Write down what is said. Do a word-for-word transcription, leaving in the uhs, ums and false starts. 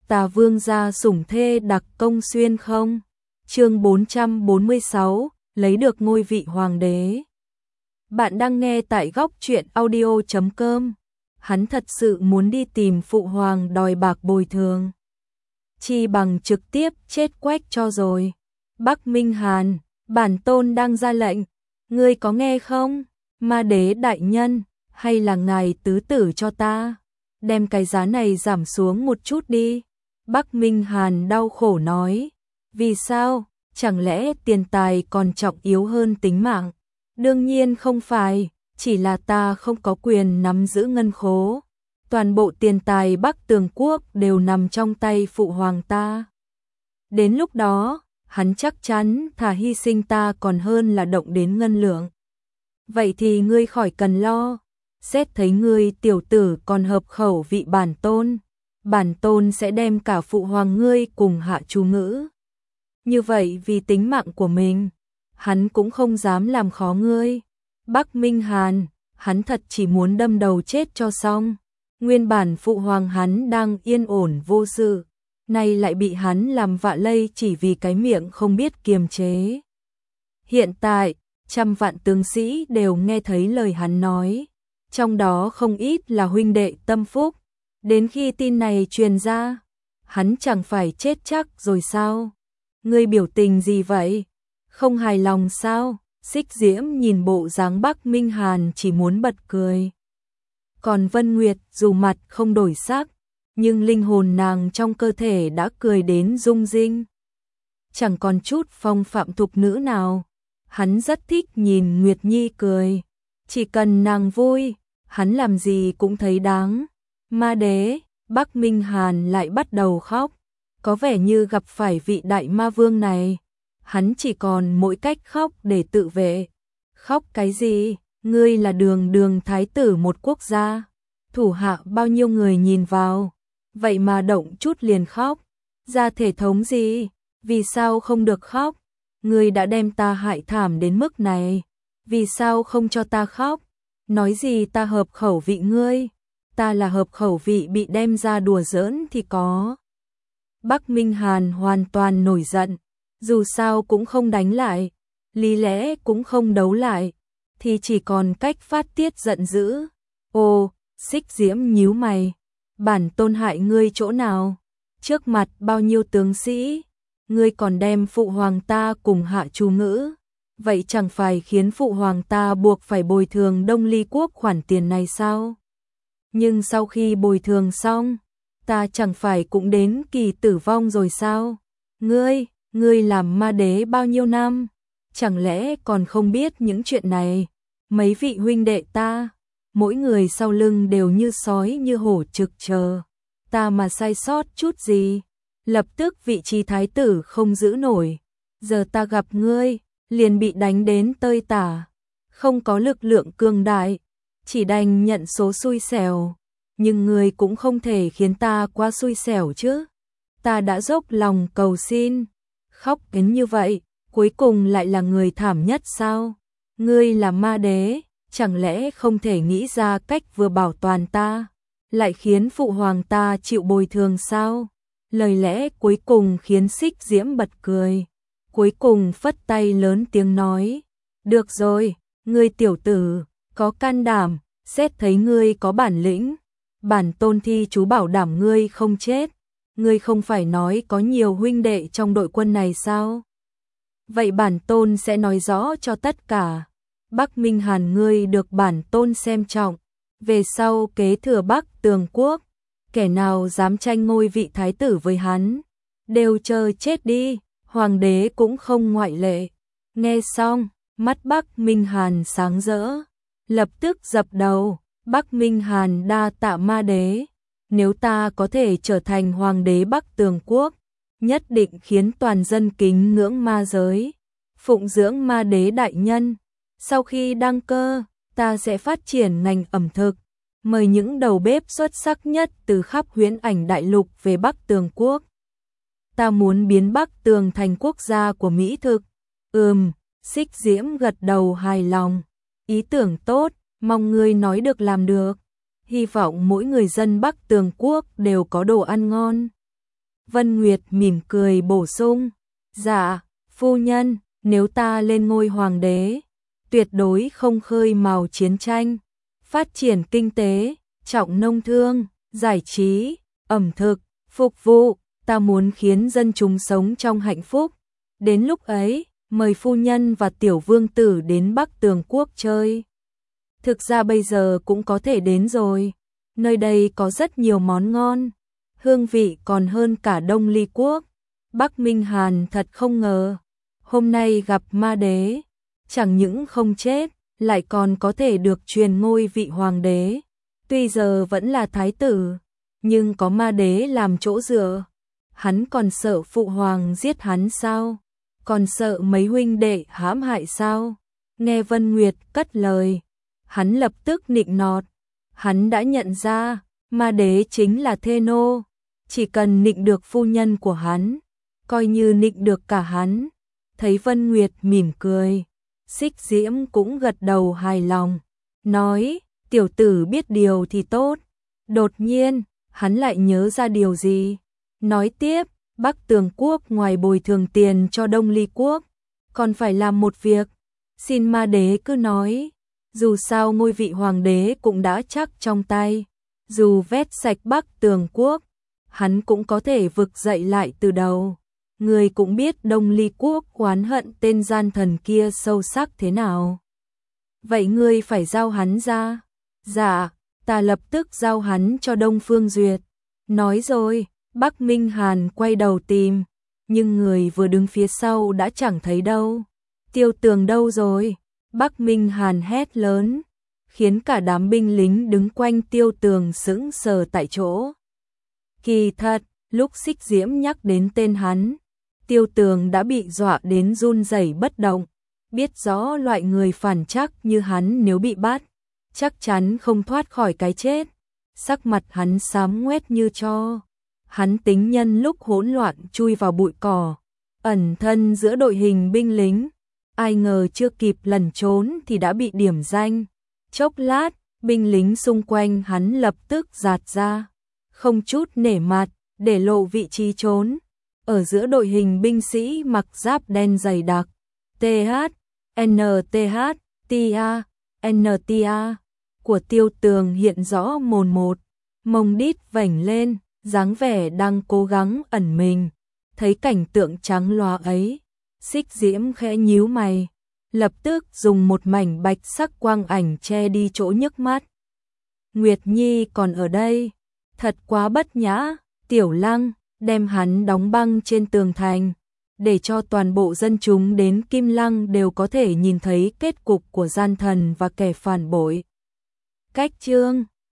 ta vương gia sủng thê đặc công xuyên không? Chương bốn trăm bốn mươi sáu, lấy được ngôi vị hoàng đế. Bạn đang nghe tại góc truyện audio chấm com. Hắn thật sự muốn đi tìm phụ hoàng đòi bạc bồi thường. Chi bằng trực tiếp chết quách cho rồi. Bắc Minh Hàn, bản tôn đang ra lệnh. Ngươi có nghe không? Ma đế đại nhân, hay là ngài tứ tử cho ta? Đem cái giá này giảm xuống một chút đi. Bắc Minh Hàn đau khổ nói. Vì sao? Chẳng lẽ tiền tài còn trọng yếu hơn tính mạng? Đương nhiên không phải, chỉ là ta không có quyền nắm giữ ngân khố. Toàn bộ tiền tài Bắc Tường Quốc đều nằm trong tay phụ hoàng ta. Đến lúc đó, hắn chắc chắn thà hy sinh ta còn hơn là động đến ngân lượng. Vậy thì ngươi khỏi cần lo. Xét thấy ngươi tiểu tử còn hợp khẩu vị bản tôn, bản tôn sẽ đem cả phụ hoàng ngươi cùng hạ chú ngữ. Như vậy vì tính mạng của mình, hắn cũng không dám làm khó ngươi. Bắc Minh Hàn, hắn thật chỉ muốn đâm đầu chết cho xong. Nguyên bản phụ hoàng hắn đang yên ổn vô sự, nay lại bị hắn làm vạ lây chỉ vì cái miệng không biết kiềm chế. Hiện tại, trăm vạn tướng sĩ đều nghe thấy lời hắn nói, trong đó không ít là huynh đệ tâm phúc. Đến khi tin này truyền ra, hắn chẳng phải chết chắc rồi sao? Ngươi biểu tình gì vậy? Không hài lòng sao? Xích Diễm nhìn bộ dáng Bắc Minh Hàn chỉ muốn bật cười. Còn Vân Nguyệt dù mặt không đổi sắc, nhưng linh hồn nàng trong cơ thể đã cười đến rung rinh. Chẳng còn chút phong phạm thục nữ nào. Hắn rất thích nhìn Nguyệt Nhi cười. Chỉ cần nàng vui, hắn làm gì cũng thấy đáng. Ma đế, Bắc Minh Hàn lại bắt đầu khóc. Có vẻ như gặp phải vị đại ma vương này. Hắn chỉ còn mỗi cách khóc để tự vệ. Khóc cái gì? Ngươi là đường đường thái tử một quốc gia. Thủ hạ bao nhiêu người nhìn vào. Vậy mà động chút liền khóc. Ra thể thống gì? Vì sao không được khóc? Ngươi đã đem ta hại thảm đến mức này. Vì sao không cho ta khóc? Nói gì ta hợp khẩu vị ngươi? Ta là hợp khẩu vị bị đem ra đùa giỡn thì có. Bắc Minh Hàn hoàn toàn nổi giận. Dù sao cũng không đánh lại, lý lẽ cũng không đấu lại, thì chỉ còn cách phát tiết giận dữ. Ô, Xích Diễm nhíu mày. Bản tôn hại ngươi chỗ nào? Trước mặt bao nhiêu tướng sĩ, ngươi còn đem phụ hoàng ta cùng hạ chú ngữ. Vậy chẳng phải khiến phụ hoàng ta buộc phải bồi thường Đông Ly Quốc khoản tiền này sao? Nhưng sau khi bồi thường xong, ta chẳng phải cũng đến kỳ tử vong rồi sao? Ngươi, ngươi làm ma đế bao nhiêu năm? Chẳng lẽ còn không biết những chuyện này? Mấy vị huynh đệ ta, mỗi người sau lưng đều như sói như hổ trực chờ. Ta mà sai sót chút gì, lập tức vị trí thái tử không giữ nổi. Giờ ta gặp ngươi, liền bị đánh đến tơi tả. Không có lực lượng cường đại, chỉ đành nhận số xui xẻo. Nhưng ngươi cũng không thể khiến ta quá xui xẻo chứ. Ta đã dốc lòng cầu xin, khóc đến như vậy, cuối cùng lại là người thảm nhất sao? Ngươi là ma đế, chẳng lẽ không thể nghĩ ra cách vừa bảo toàn ta, lại khiến phụ hoàng ta chịu bồi thường sao? Lời lẽ cuối cùng khiến Xích Diễm bật cười, cuối cùng phất tay lớn tiếng nói, được rồi, ngươi tiểu tử, có can đảm, xét thấy ngươi có bản lĩnh, bản tôn thi chú bảo đảm ngươi không chết. Ngươi không phải nói có nhiều huynh đệ trong đội quân này sao? Vậy bản tôn sẽ nói rõ cho tất cả. Bắc Minh Hàn ngươi được bản tôn xem trọng. Về sau kế thừa Bắc Tường Quốc, kẻ nào dám tranh ngôi vị thái tử với hắn, đều chờ chết đi, hoàng đế cũng không ngoại lệ. Nghe xong, mắt Bắc Minh Hàn sáng rỡ, lập tức dập đầu. Bắc Minh Hàn đa tạ ma đế. Nếu ta có thể trở thành hoàng đế Bắc Tường Quốc, nhất định khiến toàn dân kính ngưỡng ma giới, phụng dưỡng ma đế đại nhân. Sau khi đăng cơ, ta sẽ phát triển ngành ẩm thực, mời những đầu bếp xuất sắc nhất từ khắp huyễn ảnh đại lục về Bắc Tường Quốc. Ta muốn biến Bắc Tường thành quốc gia của mỹ thực. Ừm, Xích Diễm gật đầu hài lòng. Ý tưởng tốt, mong ngươi nói được làm được. Hy vọng mỗi người dân Bắc Tường Quốc đều có đồ ăn ngon. Vân Nguyệt mỉm cười bổ sung, dạ, phu nhân, nếu ta lên ngôi hoàng đế, tuyệt đối không khơi mào chiến tranh, phát triển kinh tế, trọng nông thương, giải trí, ẩm thực, phục vụ, ta muốn khiến dân chúng sống trong hạnh phúc. Đến lúc ấy, mời phu nhân và tiểu vương tử đến Bắc Tường Quốc chơi. Thực ra bây giờ cũng có thể đến rồi, nơi đây có rất nhiều món ngon, hương vị còn hơn cả Đông Ly Quốc. Bắc Minh Hàn thật không ngờ, hôm nay gặp ma đế, chẳng những không chết, lại còn có thể được truyền ngôi vị hoàng đế. Tuy giờ vẫn là thái tử, nhưng có ma đế làm chỗ dựa, hắn còn sợ phụ hoàng giết hắn sao? Còn sợ mấy huynh đệ hãm hại sao? Nghe Vân Nguyệt cất lời, hắn lập tức nịnh nọt, hắn đã nhận ra, ma đế chính là Thê Nô, chỉ cần nịnh được phu nhân của hắn, coi như nịnh được cả hắn. Thấy Vân Nguyệt mỉm cười, Xích Diễm cũng gật đầu hài lòng, nói, tiểu tử biết điều thì tốt. Đột nhiên, hắn lại nhớ ra điều gì, nói tiếp, Bắc Tường Quốc ngoài bồi thường tiền cho Đông Ly Quốc, còn phải làm một việc, xin ma đế cứ nói, dù sao ngôi vị hoàng đế cũng đã chắc trong tay, dù vét sạch Bắc Tường Quốc, hắn cũng có thể vực dậy lại từ đầu. Người cũng biết Đông Ly Quốc oán hận tên gian thần kia sâu sắc thế nào. Vậy ngươi phải giao hắn ra. Dạ, ta lập tức giao hắn cho Đông Phương Duyệt. Nói rồi, Bắc Minh Hàn quay đầu tìm, nhưng người vừa đứng phía sau đã chẳng thấy đâu. Tiêu Tường đâu rồi? Bắc Minh Hàn hét lớn, khiến cả đám binh lính đứng quanh Tiêu Tường sững sờ tại chỗ. Kỳ thật, lúc Xích Diễm nhắc đến tên hắn, Tiêu Tường đã bị dọa đến run rẩy bất động, biết rõ loại người phản trắc như hắn nếu bị bắt, chắc chắn không thoát khỏi cái chết. Sắc mặt hắn xám ngoét như tro. Hắn tính nhân lúc hỗn loạn chui vào bụi cỏ, ẩn thân giữa đội hình binh lính, ai ngờ chưa kịp lẩn trốn thì đã bị điểm danh. Chốc lát, binh lính xung quanh hắn lập tức giạt ra, không chút nể mặt, để lộ vị trí trốn. Ở giữa đội hình binh sĩ mặc giáp đen dày đặc, tê hát, en tê hát, tê a, en tê a của Tiêu Tường hiện rõ mồn một, mông đít vểnh lên, dáng vẻ đang cố gắng ẩn mình. Thấy cảnh tượng trắng loá ấy, Xích Diễm khẽ nhíu mày, lập tức dùng một mảnh bạch sắc quang ảnh che đi chỗ nhức mắt. Nguyệt Nhi còn ở đây, thật quá bất nhã. Tiểu Lăng đem hắn đóng băng trên tường thành, để cho toàn bộ dân chúng đến Kim Lăng đều có thể nhìn thấy kết cục của gian thần và kẻ phản bội. Cách chương